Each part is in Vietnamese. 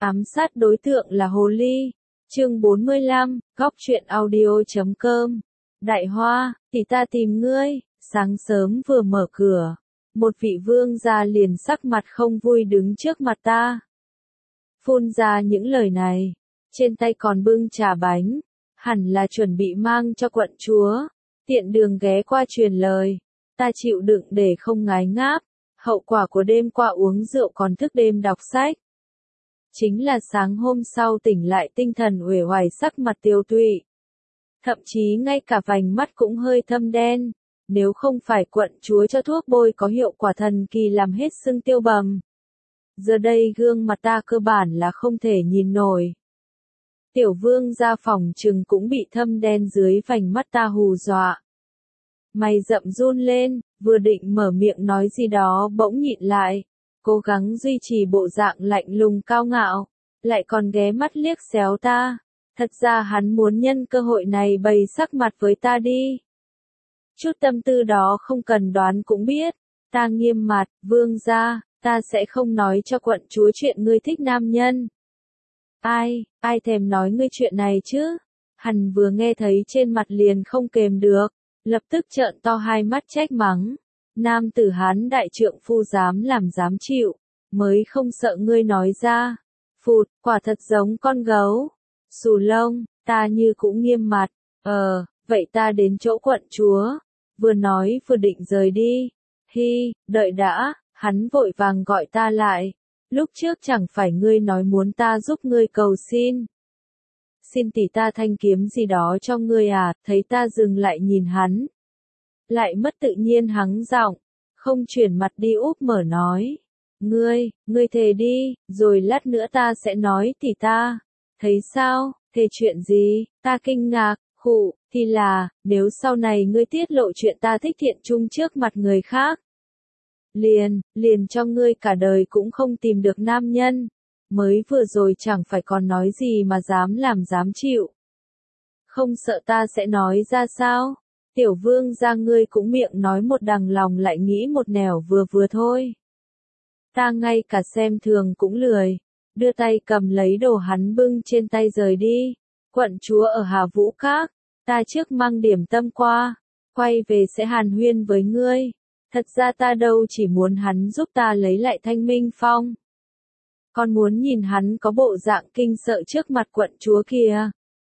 Ám sát đối tượng là hồ ly. Chương 45, góc truyện audio.com. Đại Hoa, thì ta tìm ngươi. Sáng sớm vừa mở cửa, một vị vương gia liền sắc mặt không vui đứng trước mặt ta. Phun ra những lời này, trên tay còn bưng trà bánh, hẳn là chuẩn bị mang cho quận chúa. Tiện đường ghé qua truyền lời, ta chịu đựng để không ngái ngáp. Hậu quả của đêm qua uống rượu còn thức đêm đọc sách. Chính là sáng hôm sau tỉnh lại tinh thần uể oải, sắc mặt tiêu tụy. Thậm chí ngay cả vành mắt cũng hơi thâm đen. Nếu không phải quận chúa cho thuốc bôi có hiệu quả thần kỳ làm hết sưng tiêu bầm, giờ đây gương mặt ta cơ bản là không thể nhìn nổi. Tiểu vương ra phòng trừng cũng bị thâm đen dưới vành mắt ta hù dọa. Mày rậm run lên, vừa định mở miệng nói gì đó bỗng nhịn lại, cố gắng duy trì bộ dạng lạnh lùng cao ngạo, lại còn ghé mắt liếc xéo ta. Thật ra hắn muốn nhân cơ hội này bày sắc mặt với ta đi. Chút tâm tư đó không cần đoán cũng biết. Ta nghiêm mặt, vương gia, ta sẽ không nói cho quận chúa chuyện ngươi thích nam nhân. Ai thèm nói ngươi chuyện này chứ? Hắn vừa nghe thấy trên mặt liền không kềm được, lập tức trợn to hai mắt trách mắng. Nam tử Hán đại trượng phu dám làm dám chịu, mới không sợ ngươi nói ra. Phụt, quả thật giống con gấu. Xù lông, ta như cũng nghiêm mặt. Vậy ta đến chỗ quận chúa. Vừa nói vừa định rời đi. Đợi đã, hắn vội vàng gọi ta lại. Lúc trước chẳng phải ngươi nói muốn ta giúp ngươi cầu xin. Xin tỷ ta thanh kiếm gì đó cho ngươi à? Thấy ta dừng lại nhìn hắn, lại mất tự nhiên hắng giọng, không chuyển mặt đi úp mở nói. Ngươi thề đi, rồi lát nữa ta sẽ nói tỷ ta. Thấy sao, thề chuyện gì? Ta kinh ngạc, thì là, nếu sau này ngươi tiết lộ chuyện ta thích Thiện Trung trước mặt người khác, liền cho ngươi cả đời cũng không tìm được nam nhân. Mới vừa rồi chẳng phải còn nói gì mà dám làm dám chịu. Không sợ ta sẽ nói ra sao? Tiểu vương gia ngươi cũng miệng nói một đằng lòng lại nghĩ một nẻo vừa thôi. Ta ngay cả xem thường cũng lười, đưa tay cầm lấy đồ hắn bưng trên tay rời đi. Quận chúa ở Hà Vũ Các, ta trước mang điểm tâm qua, quay về sẽ hàn huyên với ngươi. Thật ra ta đâu chỉ muốn hắn giúp ta lấy lại Thanh Minh Phong, còn muốn nhìn hắn có bộ dạng kinh sợ trước mặt quận chúa kìa.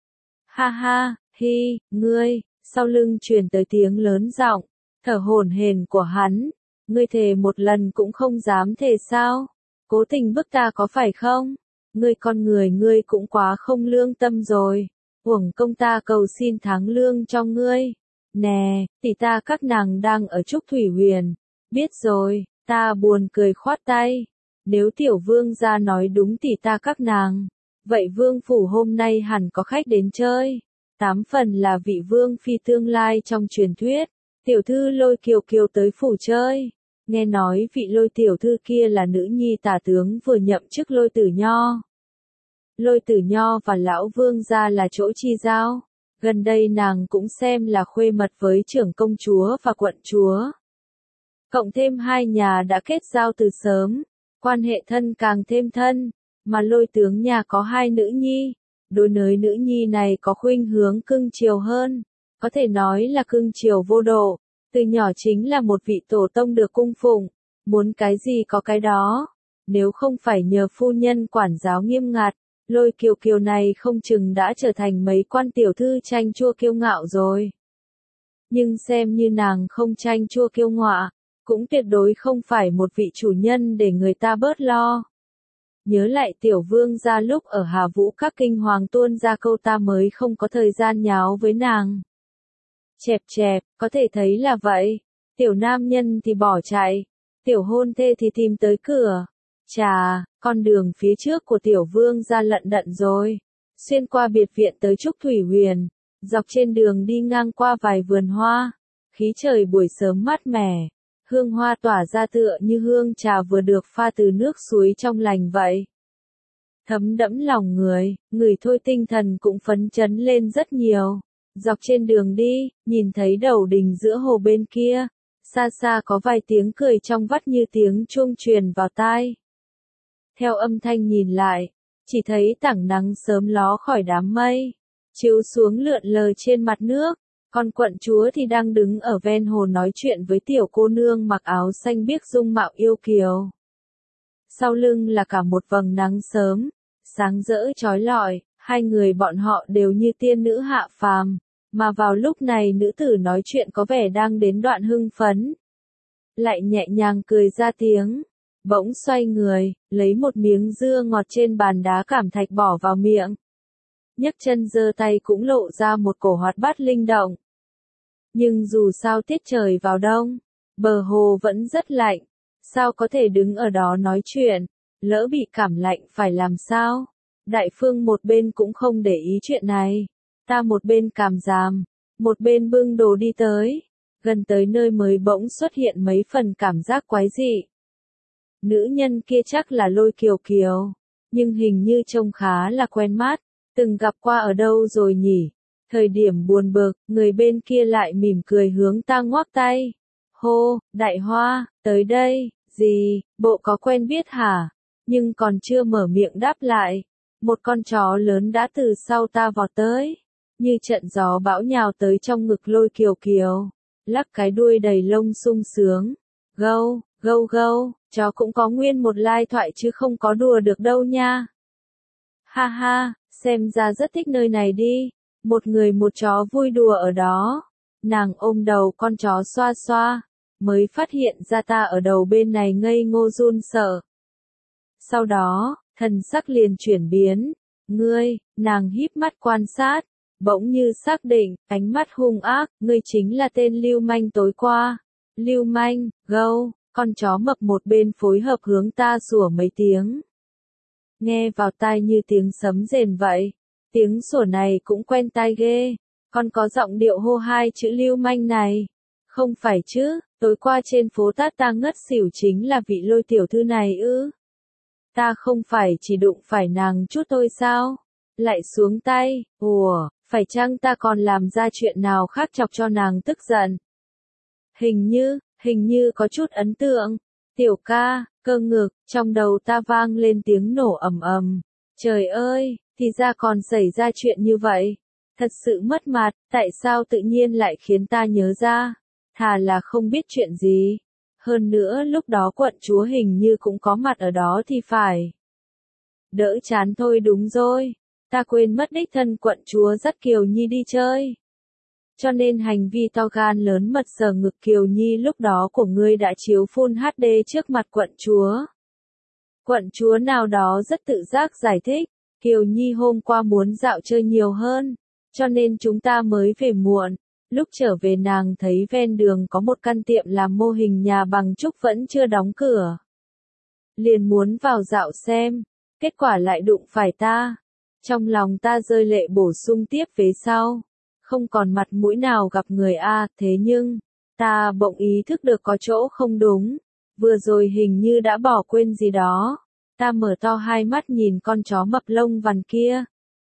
Ha, ngươi. Sau lưng truyền tới tiếng lớn giọng, thở hổn hển của hắn. Ngươi thề một lần cũng không dám thề sao? Cố tình bức ta có phải không? Ngươi con người ngươi cũng quá không lương tâm rồi. Uổng công ta cầu xin tháng lương cho ngươi. Nè, tỷ ta các nàng đang ở Trúc Thủy Huyền. Biết rồi, ta buồn cười khoát tay. Nếu tiểu vương gia nói đúng tỷ ta các nàng, vậy vương phủ hôm nay hẳn có khách đến chơi. 8 phần là vị vương phi tương lai trong truyền thuyết. Tiểu thư Lôi Kiều Kiều tới phủ chơi. Nghe nói vị Lôi tiểu thư kia là nữ nhi tả tướng vừa nhậm chức Lôi Tử Nho. Lôi Tử Nho và lão vương gia là chỗ chi giao. Gần đây nàng cũng xem là khuê mật với trưởng công chúa và quận chúa. Cộng thêm hai nhà đã kết giao từ sớm, quan hệ thân càng thêm thân, mà Lôi tướng nhà có hai nữ nhi. Đối với nữ nhi này có khuynh hướng cưng chiều hơn, có thể nói là cưng chiều vô độ, từ nhỏ chính là một vị tổ tông được cung phụng, muốn cái gì có cái đó. Nếu không phải nhờ phu nhân quản giáo nghiêm ngặt, Lôi Kiều Kiều này không chừng đã trở thành mấy quan tiểu thư chanh chua kiêu ngạo rồi. Nhưng xem như nàng không chanh chua kiêu ngạo, cũng tuyệt đối không phải một vị chủ nhân để người ta bớt lo. Nhớ lại tiểu vương gia lúc ở Hà Vũ Các kinh hoàng tuôn ra câu ta mới không có thời gian nháo với nàng. Chẹp, có thể thấy là vậy. Tiểu nam nhân thì bỏ chạy, tiểu hôn thê thì tìm tới cửa. Chà, con đường phía trước của tiểu vương gia lận đận rồi. Xuyên qua biệt viện tới Trúc Thủy Huyền, dọc trên đường đi ngang qua vài vườn hoa. Khí trời buổi sớm mát mẻ. Hương hoa tỏa ra tựa như hương trà vừa được pha từ nước suối trong lành vậy. Thấm đẫm lòng người, ngửi thôi tinh thần cũng phấn chấn lên rất nhiều. Dọc trên đường đi, nhìn thấy đầu đình giữa hồ bên kia, xa xa có vài tiếng cười trong vắt như tiếng chuông truyền vào tai. Theo âm thanh nhìn lại, chỉ thấy tảng nắng sớm ló khỏi đám mây, chiếu xuống lượn lờ trên mặt nước, còn quận chúa thì đang đứng ở ven hồ nói chuyện với tiểu cô nương mặc áo xanh biếc dung mạo yêu kiều. Sau lưng là cả một vầng nắng sớm, sáng rỡ chói lọi, hai người bọn họ đều như tiên nữ hạ phàm, mà vào lúc này nữ tử nói chuyện có vẻ đang đến đoạn hưng phấn. Lại nhẹ nhàng cười ra tiếng, bỗng xoay người, lấy một miếng dưa ngọt trên bàn đá cẩm thạch bỏ vào miệng. Nhấc chân giơ tay cũng lộ ra một cổ hoạt bát linh động. Nhưng dù sao tiết trời vào đông, bờ hồ vẫn rất lạnh, sao có thể đứng ở đó nói chuyện, lỡ bị cảm lạnh phải làm sao? Đại phương một bên cũng không để ý chuyện này, ta một bên càm ràm, một bên bưng đồ đi tới, gần tới nơi mới bỗng xuất hiện mấy phần cảm giác quái dị. Nữ nhân kia chắc là Lôi Kiều Kiều, nhưng hình như trông khá là quen mắt, từng gặp qua ở đâu rồi nhỉ? Thời điểm buồn bực, người bên kia lại mỉm cười hướng ta ngoắc tay. Hô, Đại Hoa, tới đây, gì, bộ có quen biết hả? Nhưng còn chưa mở miệng đáp lại, một con chó lớn đã từ sau ta vọt tới, như trận gió bão nhào tới trong ngực Lôi Kiều Kiều, lắc cái đuôi đầy lông sung sướng. Gâu, gâu gâu, chó cũng có nguyên một lai thoại chứ không có đùa được đâu nha. Ha ha, xem ra rất thích nơi này đi. Một người một chó vui đùa ở đó. Nàng ôm đầu con chó xoa xoa, mới phát hiện ra ta ở đầu bên này ngây ngô run sợ. Sau đó, thần sắc liền chuyển biến. Ngươi, nàng híp mắt quan sát, bỗng như xác định, ánh mắt hung ác, ngươi chính là tên lưu manh tối qua. Lưu manh, gâu, con chó mập một bên phối hợp hướng ta sủa mấy tiếng. Nghe vào tai như tiếng sấm rền vậy. Tiếng sủa này cũng quen tai ghê, còn có giọng điệu hô hai chữ lưu manh này. Không phải chứ, tối qua trên phố tát ta ngất xỉu chính là vị Lôi tiểu thư này ư. Ta không phải chỉ đụng phải nàng chút thôi sao? Lại xuống tay, ủa, phải chăng ta còn làm ra chuyện nào khác chọc cho nàng tức giận? Hình như có chút ấn tượng. Tiểu ca, cơ ngực, trong đầu ta vang lên tiếng nổ ầm ầm. Trời ơi! Thì ra còn xảy ra chuyện như vậy. Thật sự mất mặt, tại sao tự nhiên lại khiến ta nhớ ra? Thà là không biết chuyện gì. Hơn nữa lúc đó quận chúa hình như cũng có mặt ở đó thì phải. Đỡ chán thôi đúng rồi. Ta quên mất đích thân quận chúa dắt Kiều Nhi đi chơi. Cho nên hành vi to gan lớn mật sờ ngực Kiều Nhi lúc đó của ngươi đã chiếu Full HD trước mặt quận chúa. Quận chúa nào đó rất tự giác giải thích. Kiều Nhi hôm qua muốn dạo chơi nhiều hơn, cho nên chúng ta mới về muộn. Lúc trở về nàng thấy ven đường có một căn tiệm làm mô hình nhà bằng trúc vẫn chưa đóng cửa. Liền muốn vào dạo xem, kết quả lại đụng phải ta. Trong lòng ta rơi lệ bổ sung tiếp về sau. Không còn mặt mũi nào gặp người A, thế nhưng, ta bỗng ý thức được có chỗ không đúng. Vừa rồi hình như đã bỏ quên gì đó. Ta mở to hai mắt nhìn con chó mập lông vằn kia.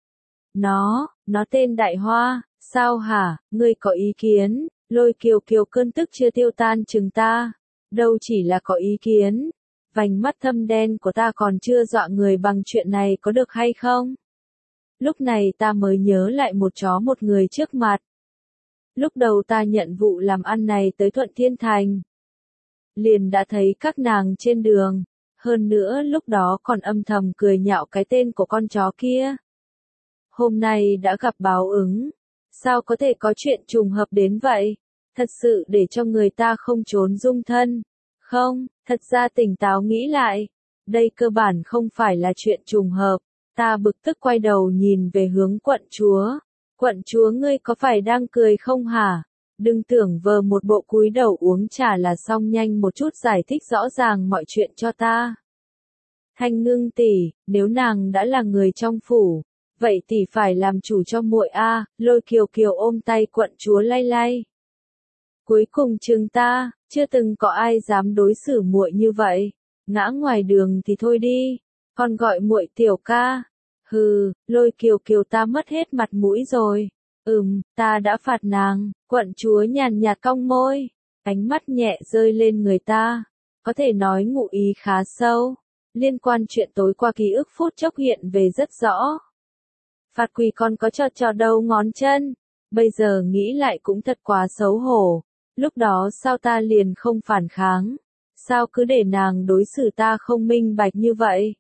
Nó tên Đại Hoa, sao hả, ngươi có ý kiến? Lôi Kiều Kiều cơn tức chưa tiêu tan chừng ta. Đâu chỉ là có ý kiến. Vành mắt thâm đen của ta còn chưa dọa người bằng chuyện này có được hay không? Lúc này ta mới nhớ lại một chó một người trước mặt. Lúc đầu ta nhận vụ làm ăn này tới Thuận Thiên Thành. Liền đã thấy các nàng trên đường. Hơn nữa lúc đó còn âm thầm cười nhạo cái tên của con chó kia. Hôm nay đã gặp báo ứng. Sao có thể có chuyện trùng hợp đến vậy? Thật sự để cho người ta không trốn dung thân. Không, thật ra tỉnh táo nghĩ lại. Đây cơ bản không phải là chuyện trùng hợp. Ta bực tức quay đầu nhìn về hướng quận chúa. Quận chúa ngươi có phải đang cười không hả? Đừng tưởng vờ một bộ cúi đầu uống trà là xong, nhanh một chút giải thích rõ ràng mọi chuyện cho ta. Thanh Ngưng tỷ, nếu nàng đã là người trong phủ, vậy tỷ phải làm chủ cho muội a. Lôi Kiều Kiều ôm tay quận chúa lay lay. Cuối cùng chừng ta, chưa từng có ai dám đối xử muội như vậy. Ngã ngoài đường thì thôi đi, còn gọi muội tiểu ca. Hừ, Lôi Kiều Kiều ta mất hết mặt mũi rồi. Ta đã phạt nàng. Quận chúa nhàn nhạt cong môi, ánh mắt nhẹ rơi lên người ta, có thể nói ngụ ý khá sâu. Liên quan chuyện tối qua ký ức phút chốc hiện về rất rõ. Phạt quỳ còn có trò đầu ngón chân. Bây giờ nghĩ lại cũng thật quá xấu hổ. Lúc đó sao ta liền không phản kháng? Sao cứ để nàng đối xử ta không minh bạch như vậy?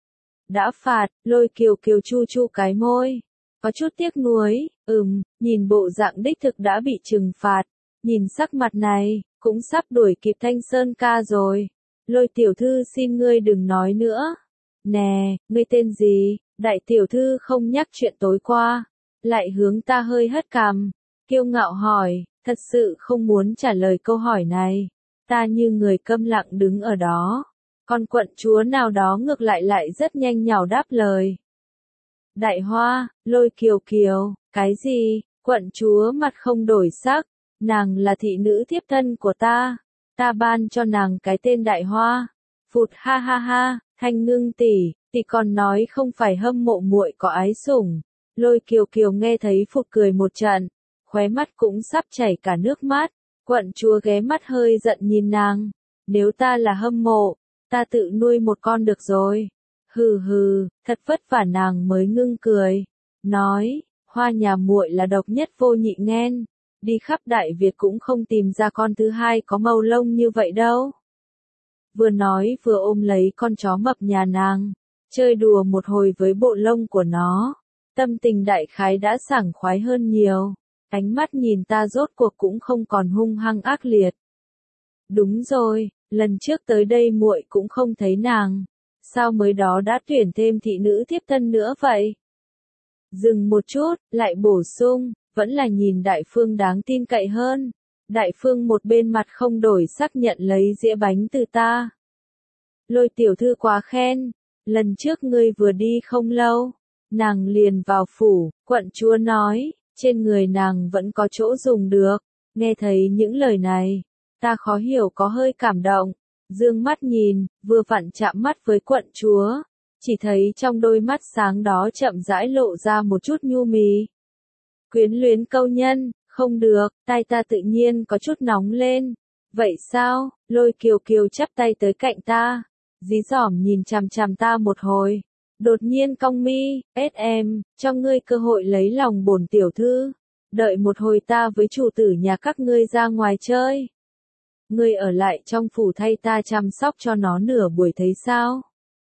Đã phạt, Lôi Kiều Kiều chu chu cái môi. Có chút tiếc nuối, nhìn bộ dạng đích thực đã bị trừng phạt. Nhìn sắc mặt này, cũng sắp đuổi kịp Thanh Sơn ca rồi. Lôi tiểu thư xin ngươi đừng nói nữa. Nè, ngươi tên gì? Đại tiểu thư không nhắc chuyện tối qua. Lại hướng ta hơi hất cằm. Kiêu ngạo hỏi, thật sự không muốn trả lời câu hỏi này. Ta như người câm lặng đứng ở đó. Còn quận chúa nào đó ngược lại rất nhanh nhảu đáp lời. Đại Hoa, Lôi Kiều Kiều, cái gì? Quận chúa mặt không đổi sắc. Nàng là thị nữ thiếp thân của ta. Ta ban cho nàng cái tên Đại Hoa. Phụt ha ha ha, Thanh Ngưng tỷ còn nói không phải hâm mộ muội có ái sủng. Lôi Kiều Kiều nghe thấy phụt cười một trận, khóe mắt cũng sắp chảy cả nước mắt. Quận chúa ghé mắt hơi giận nhìn nàng. Nếu ta là hâm mộ, ta tự nuôi một con được rồi. Hừ hừ, thật vất vả nàng mới ngưng cười. Nói, Hoa nhà muội là độc nhất vô nhị nghen. Đi khắp Đại Việt cũng không tìm ra con thứ hai có màu lông như vậy đâu. Vừa nói vừa ôm lấy con chó mập nhà nàng, chơi đùa một hồi với bộ lông của nó. Tâm tình đại khái đã sảng khoái hơn nhiều. Ánh mắt nhìn ta rốt cuộc cũng không còn hung hăng ác liệt. Đúng rồi, lần trước tới đây muội cũng không thấy nàng. Sao mới đó đã tuyển thêm thị nữ thiếp thân nữa vậy? Dừng một chút, lại bổ sung, vẫn là nhìn Đại Phương đáng tin cậy hơn. Đại Phương một bên mặt không đổi sắc nhận lấy dĩa bánh từ ta. Lôi tiểu thư quá khen, lần trước ngươi vừa đi không lâu, nàng liền vào phủ, quận chúa nói, trên người nàng vẫn có chỗ dùng được. Nghe thấy những lời này, ta khó hiểu có hơi cảm động, dương mắt nhìn, vừa vặn chạm mắt với quận chúa, chỉ thấy trong đôi mắt sáng đó chậm rãi lộ ra một chút nhu mì. Quyến luyến câu nhân, không được, tay ta tự nhiên có chút nóng lên. Vậy sao? Lôi Kiều Kiều chắp tay tới cạnh ta, dí dỏm nhìn chằm chằm ta một hồi. Đột nhiên cong mi, em, cho ngươi cơ hội lấy lòng bổn tiểu thư. Đợi một hồi ta với chủ tử nhà các ngươi ra ngoài chơi. Ngươi ở lại trong phủ thay ta chăm sóc cho nó nửa buổi thấy sao?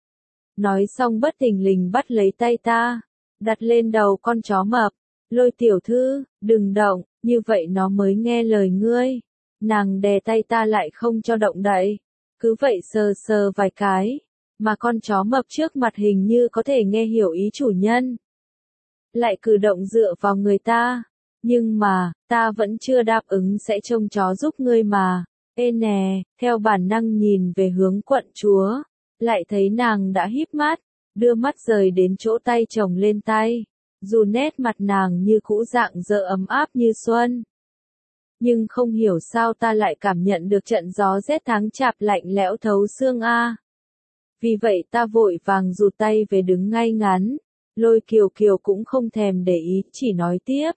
Nói xong bất thình lình bắt lấy tay ta, đặt lên đầu con chó mập. Lôi tiểu thư, đừng động, như vậy nó mới nghe lời ngươi. Nàng đè tay ta lại không cho động đậy. Cứ vậy sờ sờ vài cái, mà con chó mập trước mặt hình như có thể nghe hiểu ý chủ nhân. Lại cử động dựa vào người ta. Nhưng mà, ta vẫn chưa đáp ứng sẽ trông chó giúp ngươi mà. Ê nè, theo bản năng nhìn về hướng quận chúa, lại thấy nàng đã híp mắt, đưa mắt rời đến chỗ tay chồng lên tay. Dù nét mặt nàng như cũ dạng dỡ ấm áp như xuân. Nhưng không hiểu sao ta lại cảm nhận được trận gió rét tháng chạp lạnh lẽo thấu xương a. Vì vậy ta vội vàng rụt tay về đứng ngay ngắn. Lôi Kiều Kiều cũng không thèm để ý, chỉ nói tiếp.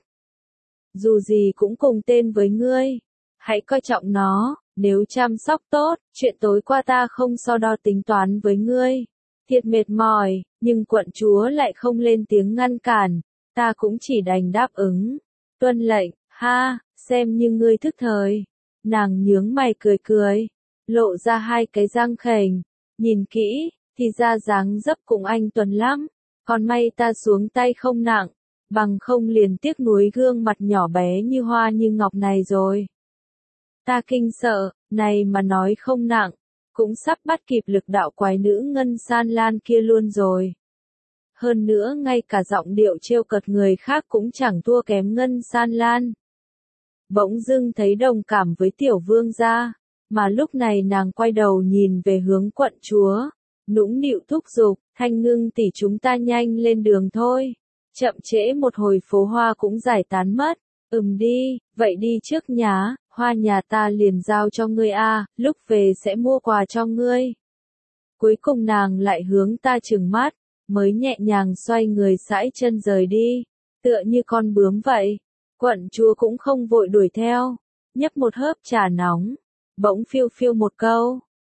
Dù gì cũng cùng tên với ngươi. Hãy coi trọng nó, nếu chăm sóc tốt, chuyện tối qua ta không so đo tính toán với ngươi. Thiệt mệt mỏi, nhưng quận chúa lại không lên tiếng ngăn cản, ta cũng chỉ đành đáp ứng. Tuân lệnh, ha, xem như ngươi thức thời. Nàng nhướng mày cười cười, lộ ra hai cái răng khểnh, nhìn kỹ, thì ra dáng dấp cũng anh tuấn lắm, còn may ta xuống tay không nặng, bằng không liền tiếc nuối gương mặt nhỏ bé như hoa như ngọc này rồi. Ta kinh sợ, này mà nói không nặng, cũng sắp bắt kịp lực đạo quái nữ Ngân San Lan kia luôn rồi. Hơn nữa ngay cả giọng điệu trêu cợt người khác cũng chẳng thua kém Ngân San Lan. Bỗng dưng thấy đồng cảm với tiểu vương gia, mà lúc này nàng quay đầu nhìn về hướng quận chúa, nũng nịu thúc giục, Thanh Ngưng tỷ chúng ta nhanh lên đường thôi, chậm trễ một hồi phố hoa cũng giải tán mất. Đi, vậy đi trước nhá, hoa nhà ta liền giao cho ngươi a, lúc về sẽ mua quà cho ngươi. Cuối cùng nàng lại hướng ta trừng mắt, mới nhẹ nhàng xoay người sải chân rời đi, tựa như con bướm vậy. Quận chúa cũng không vội đuổi theo, nhấp một hớp trà nóng, bỗng phiêu phiêu một câu,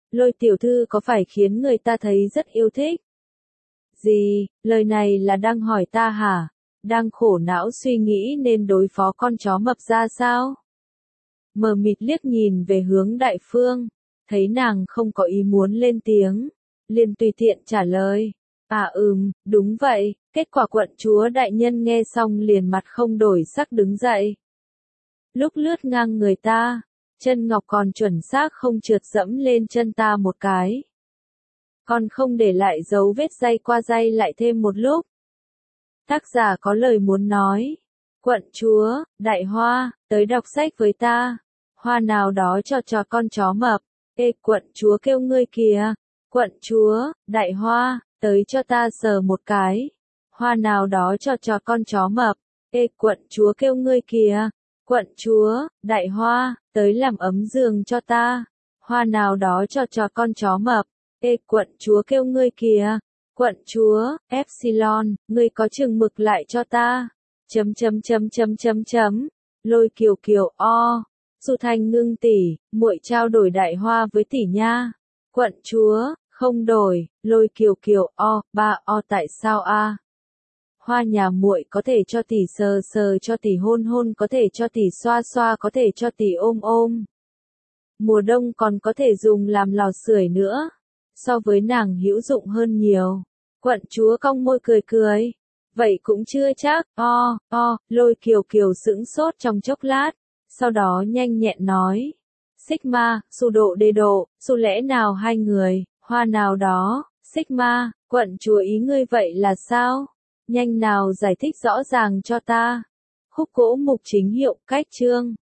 Lôi tiểu thư có phải khiến người ta thấy rất yêu thích? Gì, lời này là đang hỏi ta hả? Đang khổ não suy nghĩ nên đối phó con chó mập ra sao? Mờ mịt liếc nhìn về hướng Đại Phương, thấy nàng không có ý muốn lên tiếng, liền tùy tiện trả lời. Đúng vậy, kết quả quận chúa đại nhân nghe xong liền mặt không đổi sắc đứng dậy. Lúc lướt ngang người ta, chân ngọc còn chuẩn xác không trượt dẫm lên chân ta một cái. Còn không để lại dấu vết day qua day lại thêm một lúc. Tác giả có lời muốn nói. Quận chúa, đại hoa, tới đọc sách với ta. Hoa nào đó cho con chó mập. Ê, quận chúa kêu ngươi kìa. Quận chúa, đại hoa, tới cho ta sờ một cái. Hoa nào đó cho con chó mập. Ê, quận chúa kêu ngươi kìa. Quận chúa, đại hoa, tới làm ấm giường cho ta. Hoa nào đó cho con chó mập. Ê, quận chúa kêu ngươi kìa. Quận chúa, Epsilon, ngươi có chừng mực lại cho ta. Lôi kiều kiều o. Su Thanh ngưng tỷ, muội trao đổi đại hoa với tỷ nha. Quận chúa, không đổi. Lôi kiều kiều o, ba o tại sao a? Hoa nhà muội có thể cho tỷ sờ sờ, cho tỷ hôn hôn, có thể cho tỷ xoa xoa, có thể cho tỷ ôm ôm. Mùa đông còn có thể dùng làm lò sưởi nữa. So với nàng hữu dụng hơn nhiều. Quận chúa cong môi cười cười. Vậy cũng chưa chắc. Lôi kiều kiều sững sốt trong chốc lát. Sau đó nhanh nhẹn nói. Sigma, su độ đê độ, su lẽ nào hai người, hoa nào đó, Sigma, quận chúa ý ngươi vậy là sao? Nhanh nào giải thích rõ ràng cho ta. Khúc Gỗ Mục Chính Hiệu, cách chương.